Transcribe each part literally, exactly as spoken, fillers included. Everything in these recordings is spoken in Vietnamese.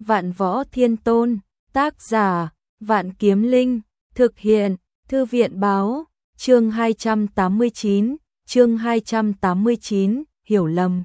Vạn Võ Thiên Tôn, tác giả, Vạn Kiếm Linh, thực hiện, Thư viện báo, chương hai trăm tám mươi chín, chương hai trăm tám mươi chín, hiểu lầm.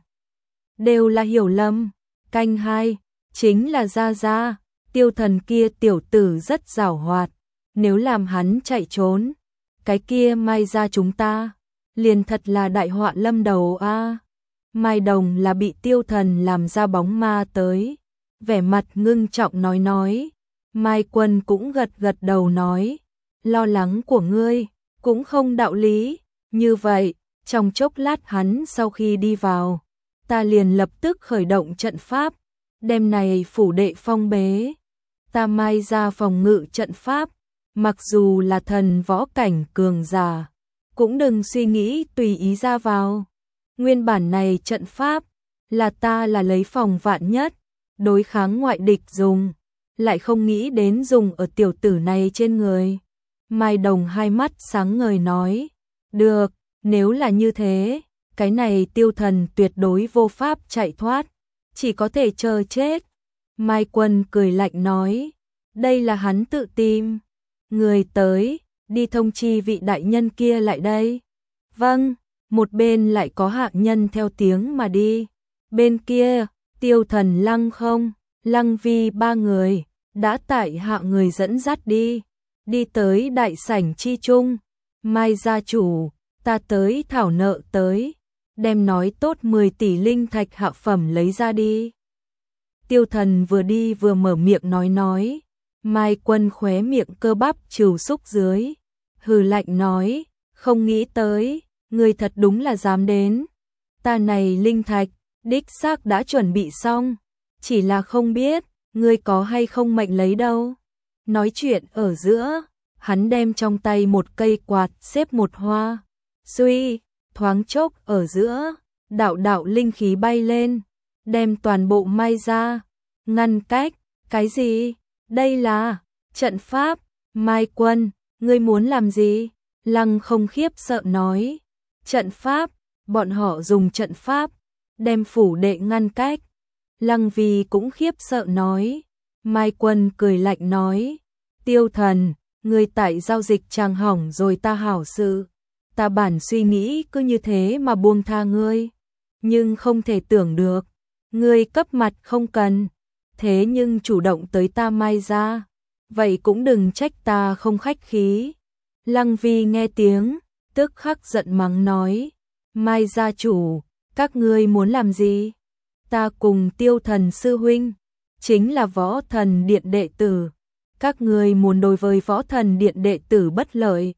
Đều là hiểu lầm, canh hai, chính là Gia Gia, Tiêu Thần kia tiểu tử rất giàu hoạt, nếu làm hắn chạy trốn, cái kia Mai gia chúng ta, liền thật là đại họa lâm đầu a. À. Mai Đồng là bị Tiêu Thần làm ra bóng ma tới, vẻ mặt ngưng trọng nói nói, Mai Quân cũng gật gật đầu nói, lo lắng của ngươi cũng không đạo lý, như vậy, trong chốc lát hắn sau khi đi vào, ta liền lập tức khởi động trận pháp, đêm này phủ đệ phong bế, ta Mai ra phòng ngự trận pháp, mặc dù là thần võ cảnh cường giả, cũng đừng suy nghĩ tùy ý ra vào. Nguyên bản này trận pháp là ta là lấy phòng vạn nhất, đối kháng ngoại địch dùng, lại không nghĩ đến dùng ở tiểu tử này trên người. Mai Đồng hai mắt sáng ngời nói, được, nếu là như thế, cái này Tiêu Thần tuyệt đối vô pháp chạy thoát, chỉ có thể chờ chết. Mai Quân cười lạnh nói, đây là hắn tự tìm, người tới, đi thông chi vị đại nhân kia lại đây. Vâng, một bên lại có hạ nhân theo tiếng mà đi, bên kia, Tiêu Thần Lăng Không, Lăng Vi ba người, đã tại hạ người dẫn dắt đi, đi tới đại sảnh chi trung, Mai gia chủ, ta tới thảo nợ tới, đem nói tốt mười tỷ linh thạch hạ phẩm lấy ra đi. Tiêu Thần vừa đi vừa mở miệng nói nói, Mai Quân khóe miệng cơ bắp trừu xúc dưới, hừ lạnh nói, không nghĩ tới, người thật đúng là dám đến, ta này linh thạch, đích xác đã chuẩn bị xong, chỉ là không biết, ngươi có hay không mệnh lấy đâu. Nói chuyện ở giữa, hắn đem trong tay một cây quạt xếp một hoa, suy, thoáng chốc ở giữa, đạo đạo linh khí bay lên, đem toàn bộ Mai ra, ngăn cách, cái gì, đây là, trận pháp, Mai Quân, ngươi muốn làm gì? Lăng Không khiếp sợ nói, trận pháp, bọn họ dùng trận pháp, đem phủ đệ ngăn cách. Lăng Vi cũng khiếp sợ nói, Mai Quân cười lạnh nói, Tiêu Thần, ngươi tại giao dịch trang hỏng rồi ta hảo sự, ta bản suy nghĩ cứ như thế mà buông tha ngươi, nhưng không thể tưởng được, ngươi cấp mặt không cần, thế nhưng chủ động tới ta Mai ra, vậy cũng đừng trách ta không khách khí. Lăng Vi nghe tiếng, tức khắc giận mắng nói, Mai gia chủ, các ngươi muốn làm gì? Ta cùng Tiêu Thần sư huynh, chính là Võ Thần Điện đệ tử, các ngươi muốn đối với Võ Thần Điện đệ tử bất lợi.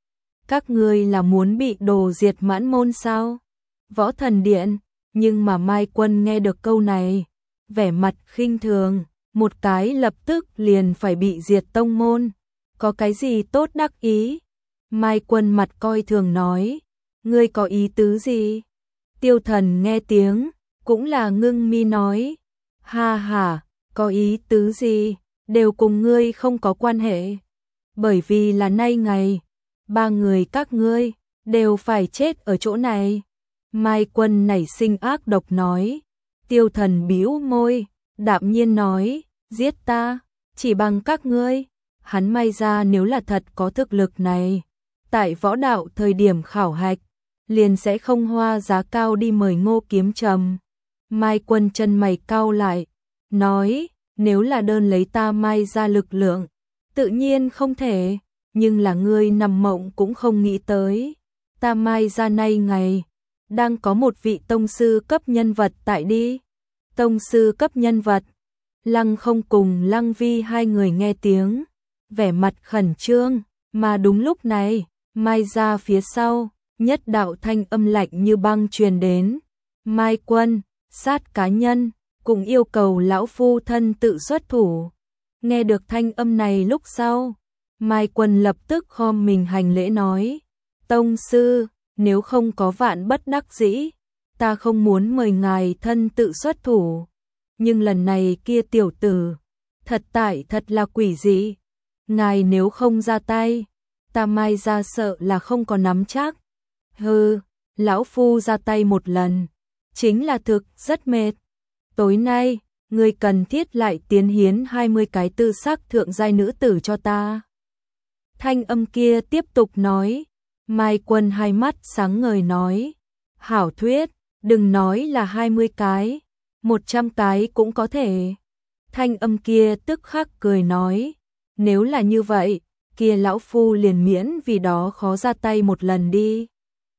Các ngươi là muốn bị đồ diệt mãn môn sao? Võ Thần Điện, nhưng mà Mai Quân nghe được câu này, vẻ mặt khinh thường, một cái lập tức liền phải bị diệt tông môn, có cái gì tốt đắc ý? Mai Quân mặt coi thường nói, ngươi có ý tứ gì? Tiêu Thần nghe tiếng, cũng là ngưng mi nói, ha ha, có ý tứ gì, đều cùng ngươi không có quan hệ. Bởi vì là nay ngày, ba người các ngươi, đều phải chết ở chỗ này. Mai Quân nảy sinh ác độc nói, Tiêu Thần bĩu môi, đạm nhiên nói, giết ta, chỉ bằng các ngươi. Hắn Mai ra nếu là thật có thực lực này, tại võ đạo thời điểm khảo hạch, liền sẽ không hoa giá cao đi mời Ngô Kiếm Trầm. Mai Quân chân mày cau lại, nói, nếu là đơn lấy ta Mai ra lực lượng, tự nhiên không thể, nhưng là ngươi nằm mộng cũng không nghĩ tới. Ta Mai ra nay ngày, đang có một vị tông sư cấp nhân vật tại đi. Tông sư cấp nhân vật, Lăng Không cùng Lăng Vi hai người nghe tiếng, vẻ mặt khẩn trương, mà đúng lúc này, Mai ra phía sau, nhất đạo thanh âm lạnh như băng truyền đến. Mai Quân, sát cá nhân, cùng yêu cầu lão phu thân tự xuất thủ. Nghe được thanh âm này lúc sau, Mai Quân lập tức khom mình hành lễ nói, tông sư, nếu không có vạn bất đắc dĩ, ta không muốn mời ngài thân tự xuất thủ. Nhưng lần này kia tiểu tử, thật tại thật là quỷ dị. Ngài nếu không ra tay, ta Mai ra sợ là không có nắm chắc. Hừ, lão phu ra tay một lần, chính là thực rất mệt. Tối nay, ngươi cần thiết lại tiến hiến hai mươi cái tư sắc thượng giai nữ tử cho ta. Thanh âm kia tiếp tục nói, Mai Quân hai mắt sáng ngời nói, hảo thuyết, đừng nói là hai mươi cái, một trăm cái cũng có thể. Thanh âm kia tức khắc cười nói, nếu là như vậy, kia lão phu liền miễn vì đó khó ra tay một lần đi.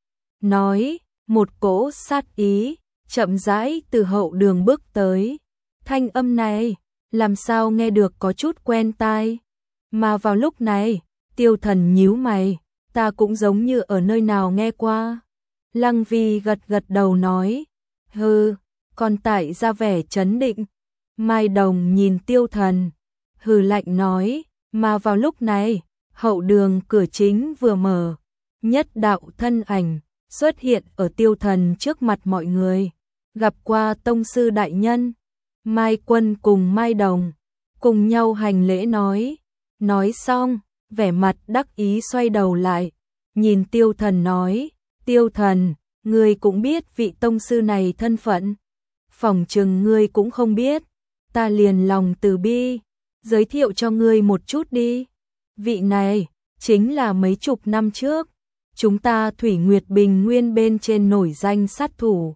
Nói, một cỗ sát ý, chậm rãi từ hậu đường bước tới. Thanh âm này, làm sao nghe được có chút quen tai. Mà vào lúc này, Tiêu Thần nhíu mày, ta cũng giống như ở nơi nào nghe qua. Lăng Vi gật gật đầu nói, hừ, còn tại ra vẻ trấn định. Mai Đồng nhìn Tiêu Thần, hừ lạnh nói, mà vào lúc này, hậu đường cửa chính vừa mở, nhất đạo thân ảnh xuất hiện ở Tiêu Thần trước mặt mọi người, gặp qua tông sư đại nhân. Mai Quân cùng Mai Đồng cùng nhau hành lễ nói, nói xong, vẻ mặt đắc ý xoay đầu lại, nhìn Tiêu Thần nói, Tiêu Thần, ngươi cũng biết vị tông sư này thân phận, phỏng chừng ngươi cũng không biết, ta liền lòng từ bi, giới thiệu cho ngươi một chút đi. Vị này, chính là mấy chục năm trước, chúng ta Thủy Nguyệt Bình Nguyên bên trên nổi danh sát thủ.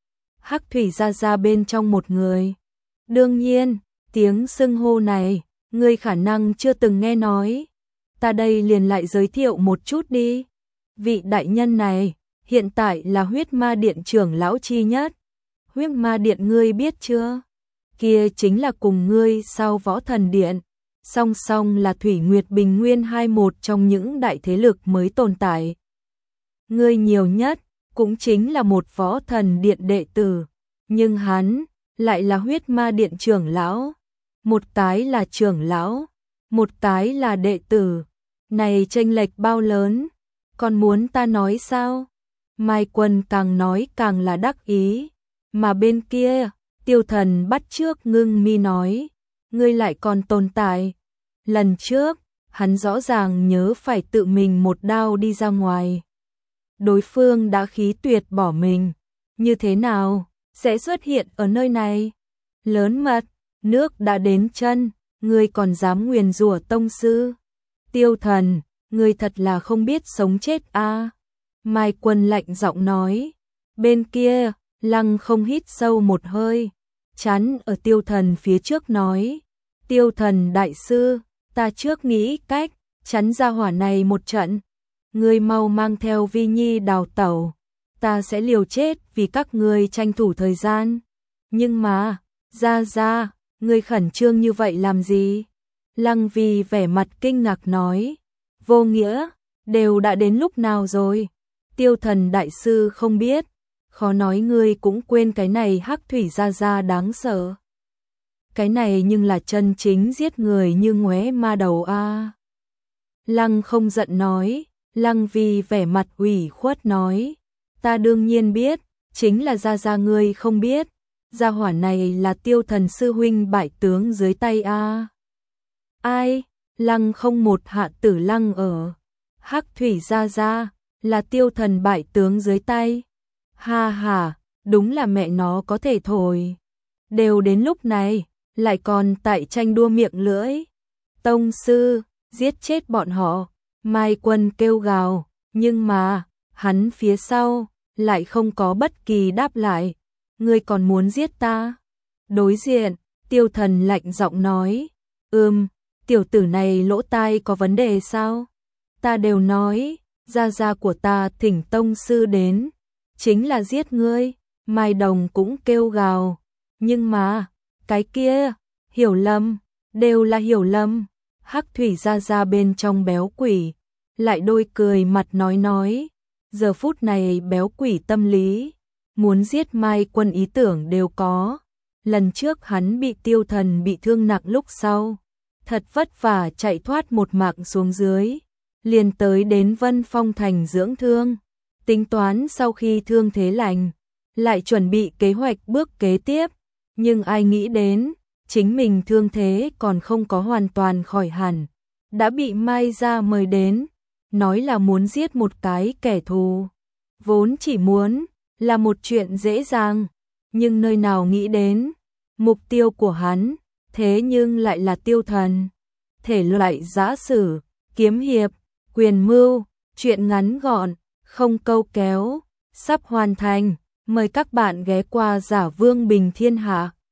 Hắc Thủy Gia Gia bên trong một người. Đương nhiên, tiếng xưng hô này, ngươi khả năng chưa từng nghe nói. Ta đây liền lại giới thiệu một chút đi. Vị đại nhân này, hiện tại là Huyết Ma Điện trưởng lão chi nhất. Huyết Ma Điện ngươi biết chưa? Kia chính là cùng ngươi sau Võ Thần Điện. Song song là Thủy Nguyệt Bình Nguyên hai một trong những đại thế lực mới tồn tại. Ngươi nhiều nhất, cũng chính là một Võ Thần Điện đệ tử. Nhưng hắn, lại là Huyết Ma Điện trưởng lão. Một cái là trưởng lão, một cái là đệ tử. Này chênh lệch bao lớn, còn muốn ta nói sao? Mai Quân càng nói càng là đắc ý. Mà bên kia, Tiêu Thần bắt trước ngưng mi nói, ngươi lại còn tồn tại. Lần trước, hắn rõ ràng nhớ phải tự mình một đao đi ra ngoài. Đối phương đã khí tuyệt bỏ mình. Như thế nào, sẽ xuất hiện ở nơi này? Lớn mật, nước đã đến chân, ngươi còn dám nguyền rủa tông sư. Tiêu Thần, ngươi thật là không biết sống chết a. À? Mai Quân lạnh giọng nói. Bên kia, Lăng Không hít sâu một hơi, chắn ở Tiêu Thần phía trước nói, Tiêu Thần đại sư, ta trước nghĩ cách chắn ra hỏa này một trận. Ngươi mau mang theo Vi Nhi đào tẩu, ta sẽ liều chết vì các ngươi tranh thủ thời gian. Nhưng mà, ra ra, ngươi khẩn trương như vậy làm gì? Lăng Vi vẻ mặt kinh ngạc nói, vô nghĩa, đều đã đến lúc nào rồi? Tiêu Thần đại sư không biết, khó nói ngươi cũng quên cái này Hắc Thủy Gia Gia đáng sợ. Cái này nhưng là chân chính giết người như ngoé ma đầu a. À. Lăng Không giận nói, Lăng Vi vẻ mặt ủy khuất nói, ta đương nhiên biết, chính là Gia Gia ngươi không biết, gia hỏa này là Tiêu Thần sư huynh bại tướng dưới tay a. À. Ai? Lăng Không một hạ tử lăng ở. Hắc Thủy Gia Gia là Tiêu Thần bại tướng dưới tay. Ha ha, đúng là mẹ nó có thể thổi. Đều đến lúc này, lại còn tại tranh đua miệng lưỡi. Tông sư, giết chết bọn họ. Mai Quân kêu gào, nhưng mà, hắn phía sau, lại không có bất kỳ đáp lại. Ngươi còn muốn giết ta? Đối diện, Tiêu Thần lạnh giọng nói, ừm, tiểu tử này lỗ tai có vấn đề sao? Ta đều nói, gia gia của ta thỉnh tông sư đến, chính là giết ngươi. Mai Đồng cũng kêu gào, nhưng mà, cái kia, hiểu lầm, đều là hiểu lầm. Hắc Thủy Gia Gia bên trong béo quỷ, lại đôi cười mặt nói nói, giờ phút này béo quỷ tâm lý, muốn giết Mai Quân ý tưởng đều có. Lần trước hắn bị Tiêu Thần bị thương nặng lúc sau, thật vất vả chạy thoát một mạng xuống dưới, liền tới đến Vân Phong Thành dưỡng thương, tính toán sau khi thương thế lành, lại chuẩn bị kế hoạch bước kế tiếp, nhưng ai nghĩ đến, chính mình thương thế còn không có hoàn toàn khỏi hẳn, đã bị Mai gia mời đến, nói là muốn giết một cái kẻ thù, vốn chỉ muốn là một chuyện dễ dàng, nhưng nơi nào nghĩ đến, Mục tiêu của hắn, thế nhưng lại là tiêu thần. Thể loại giã sử, kiếm hiệp, quyền mưu, truyện ngắn gọn, không câu kéo, sắp hoàn thành. Mời các bạn ghé qua Giả Vương Bình Thiên Hạ.